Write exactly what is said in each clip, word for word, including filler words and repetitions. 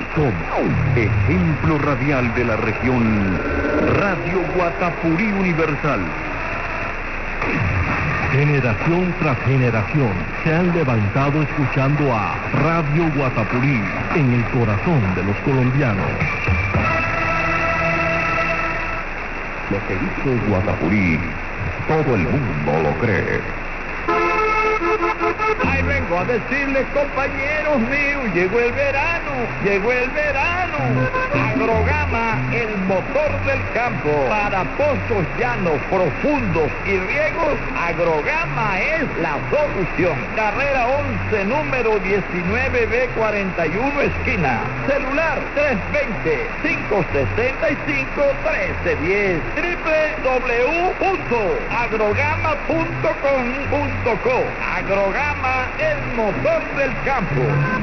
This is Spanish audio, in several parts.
Somos ejemplo radial de la región. Radio Guatapurí Universal. Generación tras generación se han levantado escuchando a Radio Guatapurí en el corazón de los colombianos. Lo que dice Guatapurí, todo el mundo lo cree. Ay, vengo a decirles, compañeros míos, llegó el verano, llegó el verano. Agrogama, el motor del campo. Para pozos llanos, profundos y riegos, Agrogama es la solución. Carrera once, número diecinueve B cuarenta y uno, esquina. Celular tres veinte, cinco sesenta y cinco, trece diez. w w w punto agrogama punto com punto co. Agrogama, el motor del campo.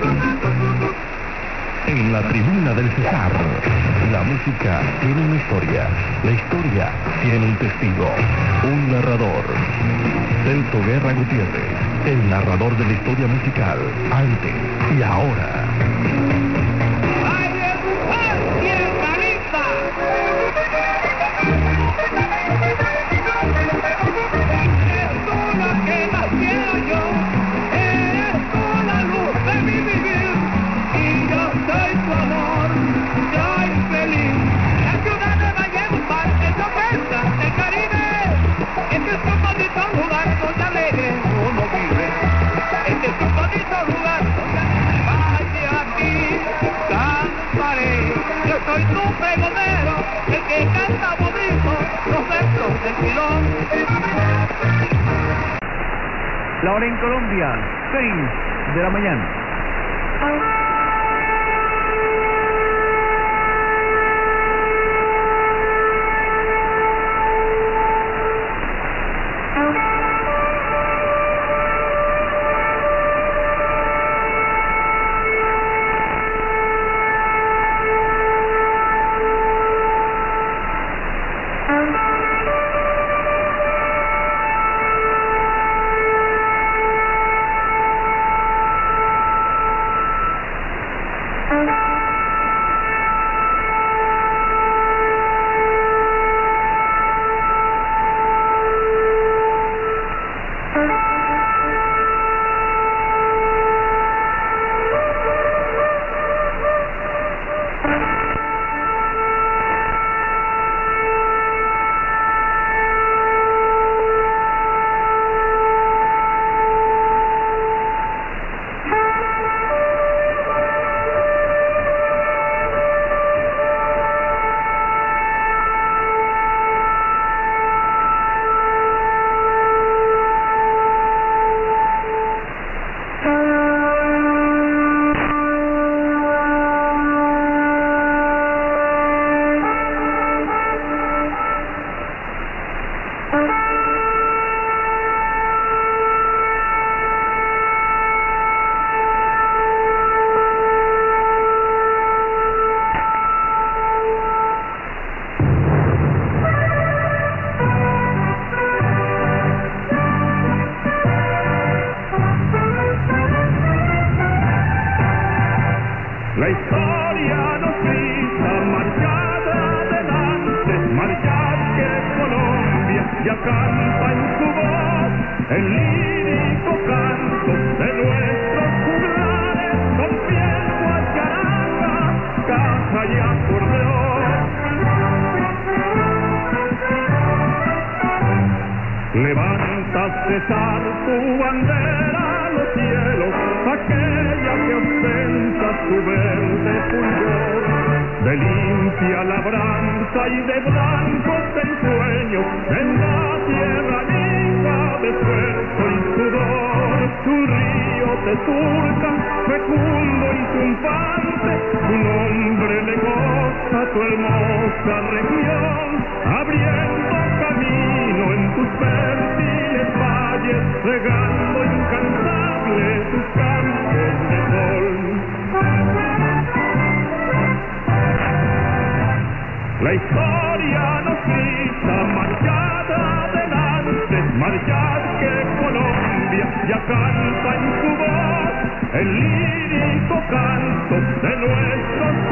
En la tribuna del Cesar, la música tiene una historia, la historia tiene un testigo, un narrador. Celso Guerra Gutiérrez, el narrador de la historia musical, antes y ahora. ¡Ay, el mujer y el marista! Eres tú lo que más quiero yo, eres tú la luz de mi vivir, y yo soy tu amor, yo infeliz. La ciudad de Valledupar es sorpresa, el Caribe, este es un bonito lugar donde alegre uno vive, este es un bonito lugar donde vaya aquí, cantaré, yo soy tu pregonero, el que canta bonito los versos del pilón. La hora en Colombia, seis de la mañana. La historia nos grita, marchad adelante, marchad que Colombia ya canta en su voz, el lírico canto de nuestros juglares, con piel, guacharaca, caja y acordeón. Levanta, César, tu bandera a los cielos, aquella que ostenta su verde fulgor, de limpia labranza y de blancos ensueños, en la tierra rica de esfuerzo y sudor. Tu río te surca, fecundo y triunfante, tu nombre le goza tu hermosa región, abriendo camino en tus fértiles valles, regando incansable tus campos de sol. La historia nos grita, marchad adelante, marchad que Colombia ya canta en su voz, el lírico canto de nuestros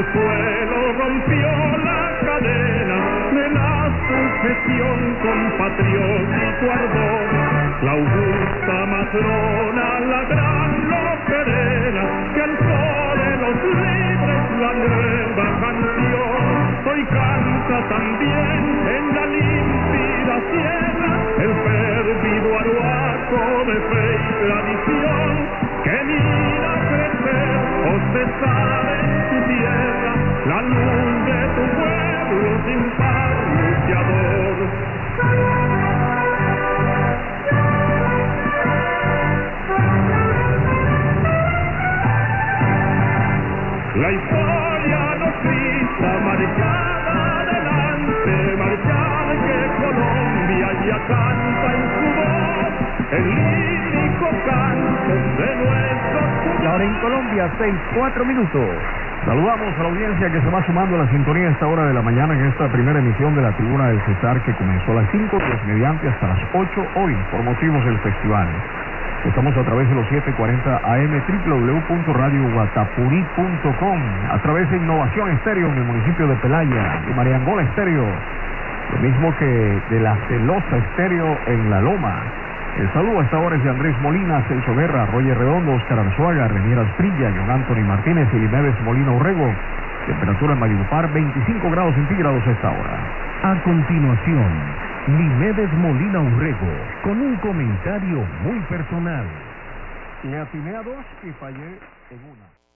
su suelo rompió la cadena de la sucesión con patriótico ardor. La augusta matrona, la gran loperera, que alzó de los libres la nueva canción. Hoy canta también en la límpida sierra el perdido aruaco de fe y tradición, que mira crecer o cesar en tu tierra la luz de tu pueblo sin par luchador. La historia nos grita, marchada adelante, marchar que Colombia ya canta en su voz el lírico canto de nuestros. La hora en Colombia, seis, cuatro minutos. Saludamos a la audiencia que se va sumando a la sintonía a esta hora de la mañana en esta primera emisión de la Tribuna del Cesar, que comenzó a las cinco, Dios mediante hasta las ocho hoy por motivos del festival. Estamos a través de los setecientos cuarenta A M, doble u doble u doble u punto radio guatapurí punto com, a través de Innovación Estéreo en el municipio de Pelaya y Mariangola Estéreo, lo mismo que de la Celosa Estéreo en La Loma. El saludo a esta hora es de Andrés Molina, Celso Guerra, Roger Redondo, Oscar Arzuaga, Renier Asprilla, John Anthony Martínez y Limedes Molina Urrego. Temperatura en Valledupar, veinticinco grados centígrados a esta hora. A continuación, Limedes Molina Urrego, con un comentario muy personal. Le atiné a dos y fallé en una.